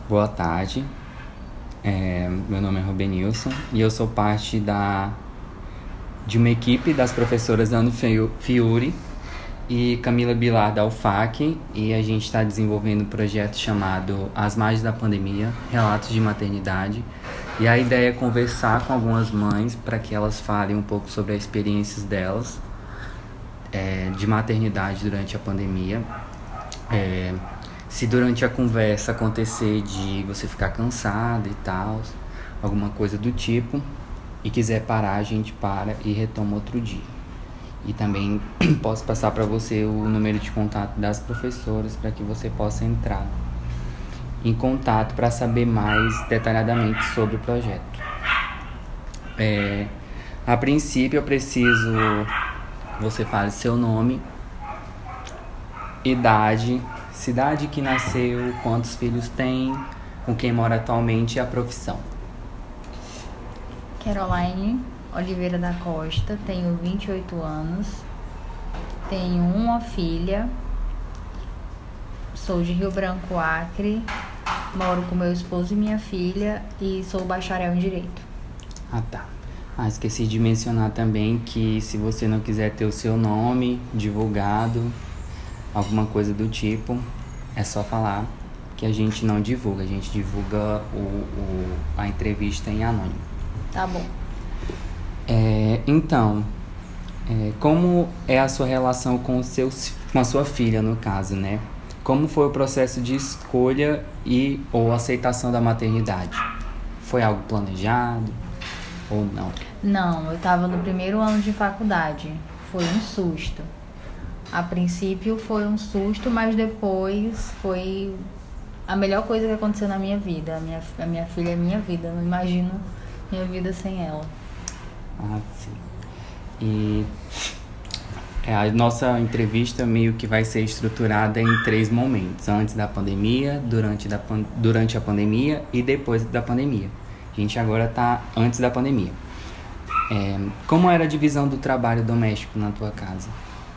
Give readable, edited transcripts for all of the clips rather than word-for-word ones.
Boa tarde, meu nome é Rubenilson e eu sou parte de uma equipe das professoras Ana Fiuri e Camila Bilar da UFAC, e a gente está desenvolvendo um projeto chamado As Margens da Pandemia, Relatos de Maternidade, e a ideia é conversar com algumas mães para que elas falem um pouco sobre as experiências delas de maternidade durante a pandemia. Se durante a conversa acontecer de você ficar cansado e tal, alguma coisa do tipo, e quiser parar, a gente para e retoma outro dia. E também posso passar para você o número de contato das professoras para que você possa entrar em contato para saber mais detalhadamente sobre o projeto. A princípio, eu preciso que você fale seu nome, idade, cidade que nasceu, quantos filhos tem, com quem mora atualmente e a profissão. Caroline Oliveira da Costa, tenho 28 anos, tenho uma filha, sou de Rio Branco, Acre, moro com meu esposo e minha filha e sou bacharel em Direito. Tá. Esqueci de mencionar também que se você não quiser ter o seu nome divulgado, alguma coisa do tipo, é só falar que a gente não divulga, a gente divulga a entrevista em anônimo. Tá bom. Então, como é a sua relação com a sua filha, no caso, né? Como foi o processo de escolha ou aceitação da maternidade? Foi algo planejado ou não? Não, eu estava no primeiro ano de faculdade, foi um susto. A princípio foi um susto, mas depois foi a melhor coisa que aconteceu na minha vida. A minha filha é minha vida, não imagino minha vida sem ela. Sim. E a nossa entrevista meio que vai ser estruturada em 3 momentos: antes da pandemia, durante a pandemia e depois da pandemia. A gente agora está antes da pandemia. Como era a divisão do trabalho doméstico na tua casa?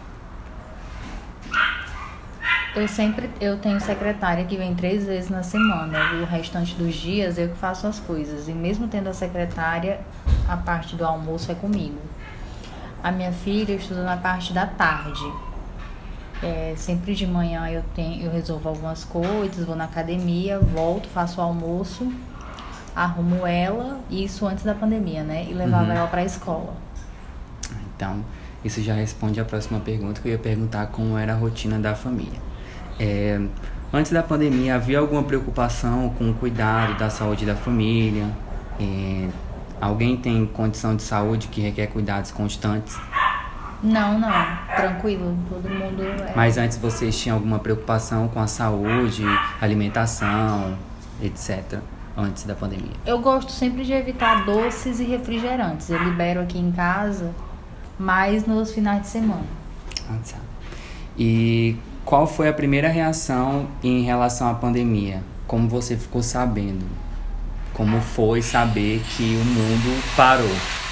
Eu tenho secretária que vem 3 vezes na semana. O restante dos dias eu que faço as coisas. E mesmo tendo a secretária, a parte do almoço é comigo. A minha filha estuda na parte da tarde. Sempre de manhã eu resolvo algumas coisas, vou na academia, volto, faço o almoço, arrumo ela, isso antes da pandemia, né? E levava ela para a escola. Então, isso já responde a próxima pergunta, que eu ia perguntar como era a rotina da família. Antes da pandemia, havia alguma preocupação com o cuidado da saúde da família? Alguém tem condição de saúde que requer cuidados constantes? Não, tranquilo, todo mundo Mas antes vocês tinham alguma preocupação com a saúde, alimentação, etc., antes da pandemia? Eu gosto sempre de evitar doces e refrigerantes. Eu libero aqui em casa, mas nos finais de semana. Tá. E qual foi a primeira reação em relação à pandemia? Como você ficou sabendo? Como foi saber que o mundo parou?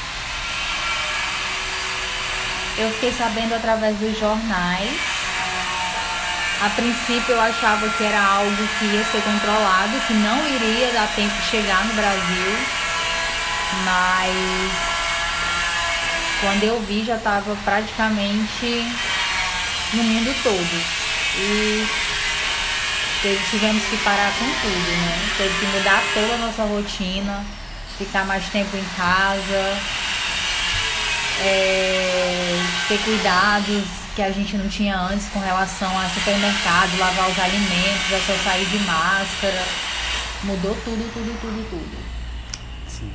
Eu fiquei sabendo através dos jornais. A princípio eu achava que era algo que ia ser controlado, que não iria dar tempo de chegar no Brasil. Mas quando eu vi já estava praticamente no mundo todo. E tivemos que parar com tudo, né? Teve que mudar toda a nossa rotina, ficar mais tempo em casa, ter cuidados que a gente não tinha antes com relação a supermercado, lavar os alimentos, a só sair de máscara. Mudou tudo. Sim.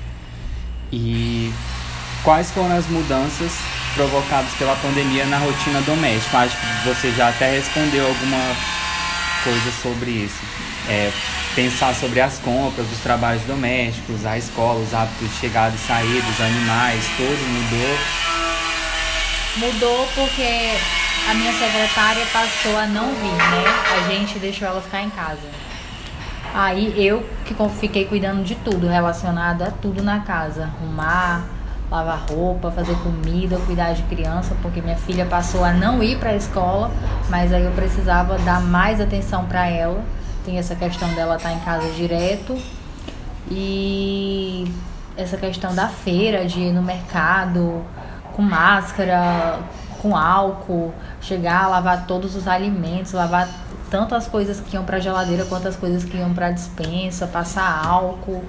E quais foram as mudanças provocadas pela pandemia na rotina doméstica? Acho que você já até respondeu alguma coisa sobre isso. Pensar sobre as compras, os trabalhos domésticos, a escola, os hábitos de chegada e sair dos animais, tudo mudou? Mudou porque a minha secretária passou a não vir, né? A gente deixou ela ficar em casa. Aí eu que fiquei cuidando de tudo, relacionado a tudo na casa. Arrumar, lavar roupa, fazer comida, cuidar de criança, porque minha filha passou a não ir para a escola, mas aí eu precisava dar mais atenção para ela Tem essa questão dela estar em casa direto e essa questão da feira, de ir no mercado com máscara, com álcool, chegar, lavar todos os alimentos, lavar tanto as coisas que iam para a geladeira quanto as coisas que iam para a despensa, passar álcool.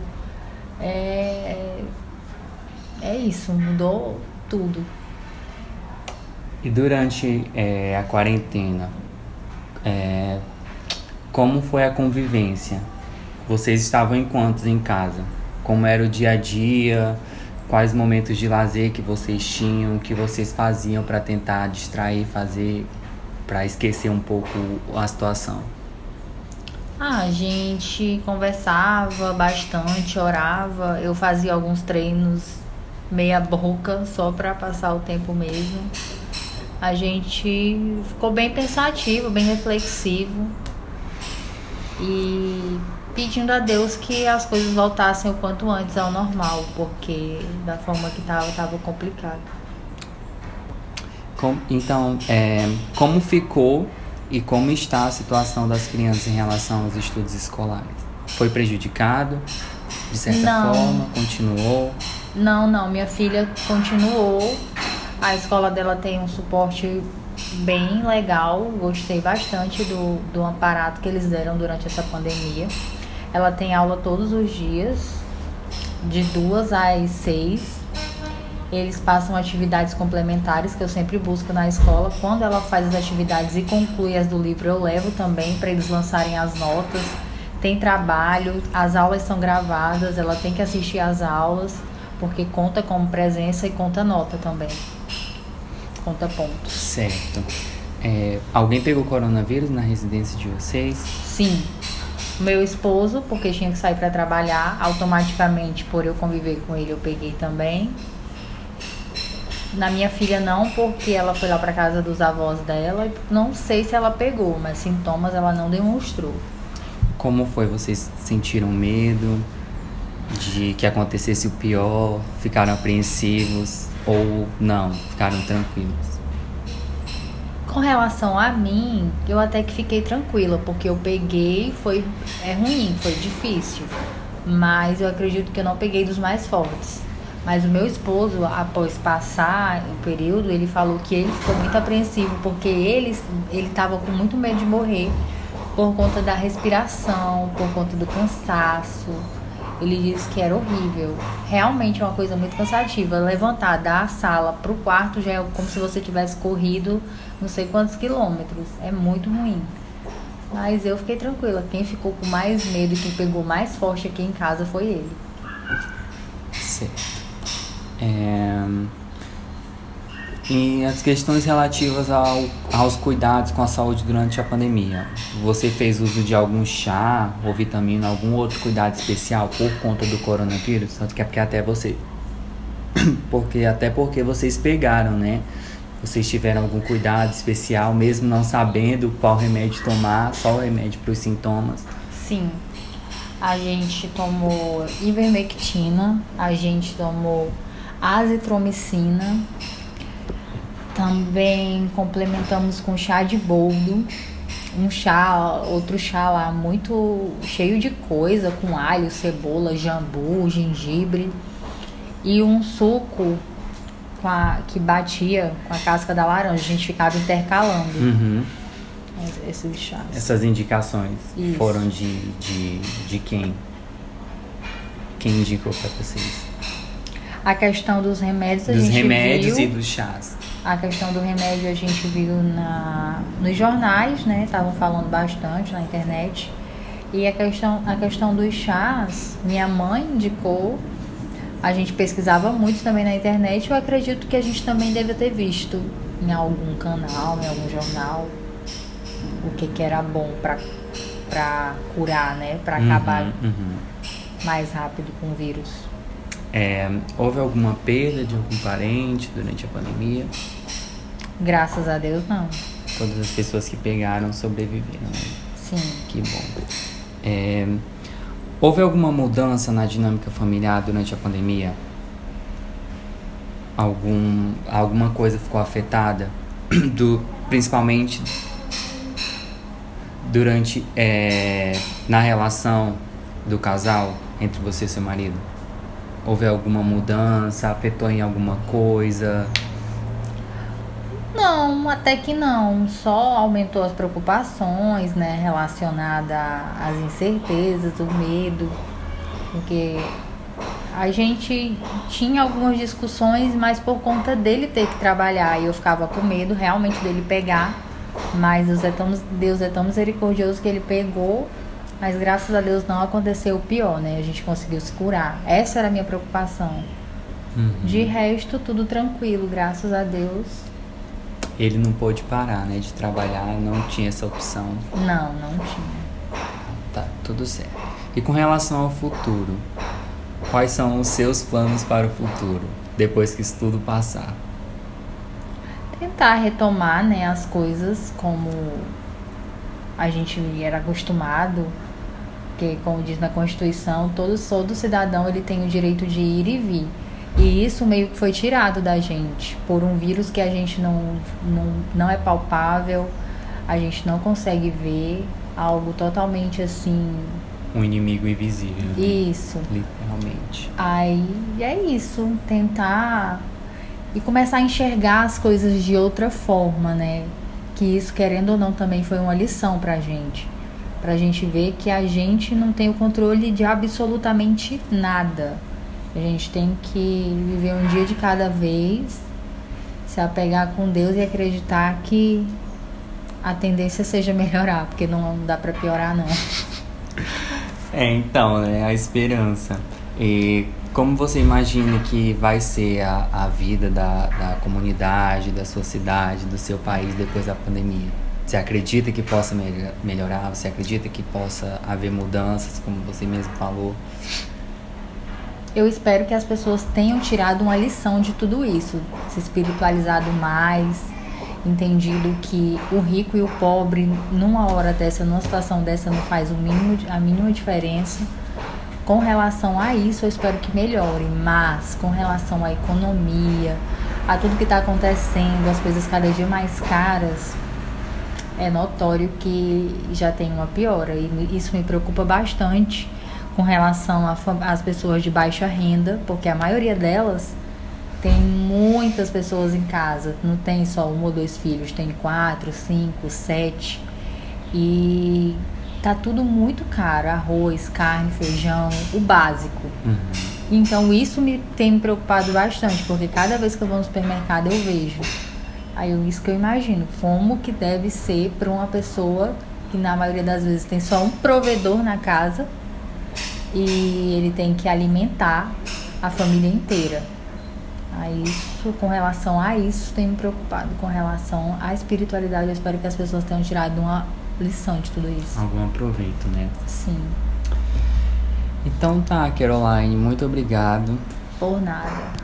É isso, mudou tudo. E durante a quarentena, como foi a convivência? Vocês estavam em quantos em casa? Como era o dia a dia? Quais momentos de lazer que vocês tinham? O que vocês faziam para tentar distrair, para esquecer um pouco a situação? A gente conversava bastante, orava. Eu fazia alguns treinos meia boca só para passar o tempo mesmo. A gente ficou bem pensativo, bem reflexivo e pedindo a Deus que as coisas voltassem o quanto antes ao normal, porque da forma que tava complicado. Então, como ficou e como está a situação das crianças em relação aos estudos escolares? Foi prejudicado, de certa forma? Continuou? Não, minha filha continuou. A escola dela tem um suporte bem legal, gostei bastante do amparato que eles deram durante essa pandemia. Ela tem aula todos os dias, de 2 às 6. Eles passam atividades complementares que eu sempre busco na escola. Quando ela faz as atividades e conclui as do livro, eu levo também para eles lançarem as notas. Tem trabalho, as aulas são gravadas, ela tem que assistir às aulas, porque conta como presença e conta nota também. Conta pontos. Certo. Alguém pegou coronavírus na residência de vocês? Sim. Meu esposo, porque tinha que sair para trabalhar, automaticamente, por eu conviver com ele, eu peguei também. Na minha filha não, porque ela foi lá para casa dos avós dela. Não sei se ela pegou, mas sintomas ela não demonstrou. Como foi? Vocês sentiram medo de que acontecesse o pior? Ficaram apreensivos ou não? Ficaram tranquilos? Com relação a mim, eu até que fiquei tranquila, porque eu peguei, é ruim, foi difícil. Mas eu acredito que eu não peguei dos mais fortes. Mas o meu esposo, após passar o período, ele falou que ele ficou muito apreensivo, porque ele estava com muito medo de morrer por conta da respiração, por conta do cansaço. Ele disse que era horrível. Realmente é uma coisa muito cansativa. Levantar da sala pro quarto já é como se você tivesse corrido não sei quantos quilômetros. É muito ruim. Mas eu fiquei tranquila. Quem ficou com mais medo e quem pegou mais forte aqui em casa foi ele. Certo. E as questões relativas aos cuidados com a saúde durante a pandemia. Você fez uso de algum chá ou vitamina, algum outro cuidado especial por conta do coronavírus? Tanto que é porque até porque vocês pegaram, né? Vocês tiveram algum cuidado especial, mesmo não sabendo qual remédio tomar, só o remédio para os sintomas? Sim. A gente tomou ivermectina, a gente tomou azitromicina. Também complementamos com chá de boldo, outro chá lá muito cheio de coisa, com alho, cebola, jambu, gengibre, e um suco que batia com a casca da laranja. A gente ficava intercalando esses chás. Essas indicações Isso. Foram de quem? Quem indicou para vocês? A questão dos remédios Dos remédios e dos chás. A questão do remédio a gente viu nos jornais, né? Estavam falando bastante na internet. E a questão dos chás, minha mãe indicou. A gente pesquisava muito também na internet. Eu acredito que a gente também deve ter visto em algum canal, em algum jornal, o que era bom para curar, né? Para acabar mais rápido com o vírus. Houve alguma perda de algum parente durante a pandemia? Graças a Deus, não. Todas as pessoas que pegaram sobreviveram, né? Sim. Que bom. Houve alguma mudança na dinâmica familiar durante a pandemia? Alguma coisa ficou afetada? Principalmente durante na relação do casal entre você e seu marido? Houve alguma mudança? Afetou em alguma coisa? Não, até que não. Só aumentou as preocupações, né? Relacionadas às incertezas, o medo. Porque a gente tinha algumas discussões, mas por conta dele ter que trabalhar. E eu ficava com medo realmente dele pegar. Mas Deus é tão misericordioso que ele pegou. Mas graças a Deus não aconteceu o pior, né? A gente conseguiu se curar. Essa era a minha preocupação. De resto, tudo tranquilo, graças a Deus. Ele não pôde parar, né? De trabalhar, não tinha essa opção. Não tinha. Tá, tudo certo. E com relação ao futuro, quais são os seus planos para o futuro, depois que isso tudo passar? Tentar retomar, né, as coisas como a gente era acostumado, porque, como diz na Constituição, todo cidadão ele tem o direito de ir e vir. E isso meio que foi tirado da gente por um vírus que a gente não é palpável, a gente não consegue ver, algo totalmente assim... Um inimigo invisível. Né? Isso. Literalmente. Aí é isso, tentar e começar a enxergar as coisas de outra forma, né? Que isso, querendo ou não, também foi uma lição pra gente ver que a gente não tem o controle de absolutamente nada. A gente tem que viver um dia de cada vez, se apegar com Deus e acreditar que a tendência seja melhorar, porque não dá pra piorar, não. Então, né, a esperança. E como você imagina que vai ser a vida da comunidade, da sua cidade, do seu país depois da pandemia? Você acredita que possa melhorar? Você acredita que possa haver mudanças, como você mesmo falou? Eu espero que as pessoas tenham tirado uma lição de tudo isso, se espiritualizado mais, entendido que o rico e o pobre, numa hora dessa, numa situação dessa, não faz a mínima diferença. Com relação a isso, eu espero que melhore, mas com relação à economia, a tudo que está acontecendo, as coisas cada dia mais caras, é notório que já tem uma piora, e isso me preocupa bastante com relação às pessoas de baixa renda, porque a maioria delas tem muitas pessoas em casa, não tem só 1 ou 2 filhos, tem 4, 5, 7, e tá tudo muito caro, arroz, carne, feijão, o básico. Então isso tem me preocupado bastante, porque cada vez que eu vou no supermercado eu vejo. Isso que eu imagino, como que deve ser para uma pessoa que na maioria das vezes tem só um provedor na casa e ele tem que alimentar a família inteira. Com relação a isso, tem me preocupado. Com relação à espiritualidade, eu espero que as pessoas tenham tirado uma lição de tudo isso. Algum aproveito, né? Sim. Então tá, Caroline, muito obrigado. Por nada.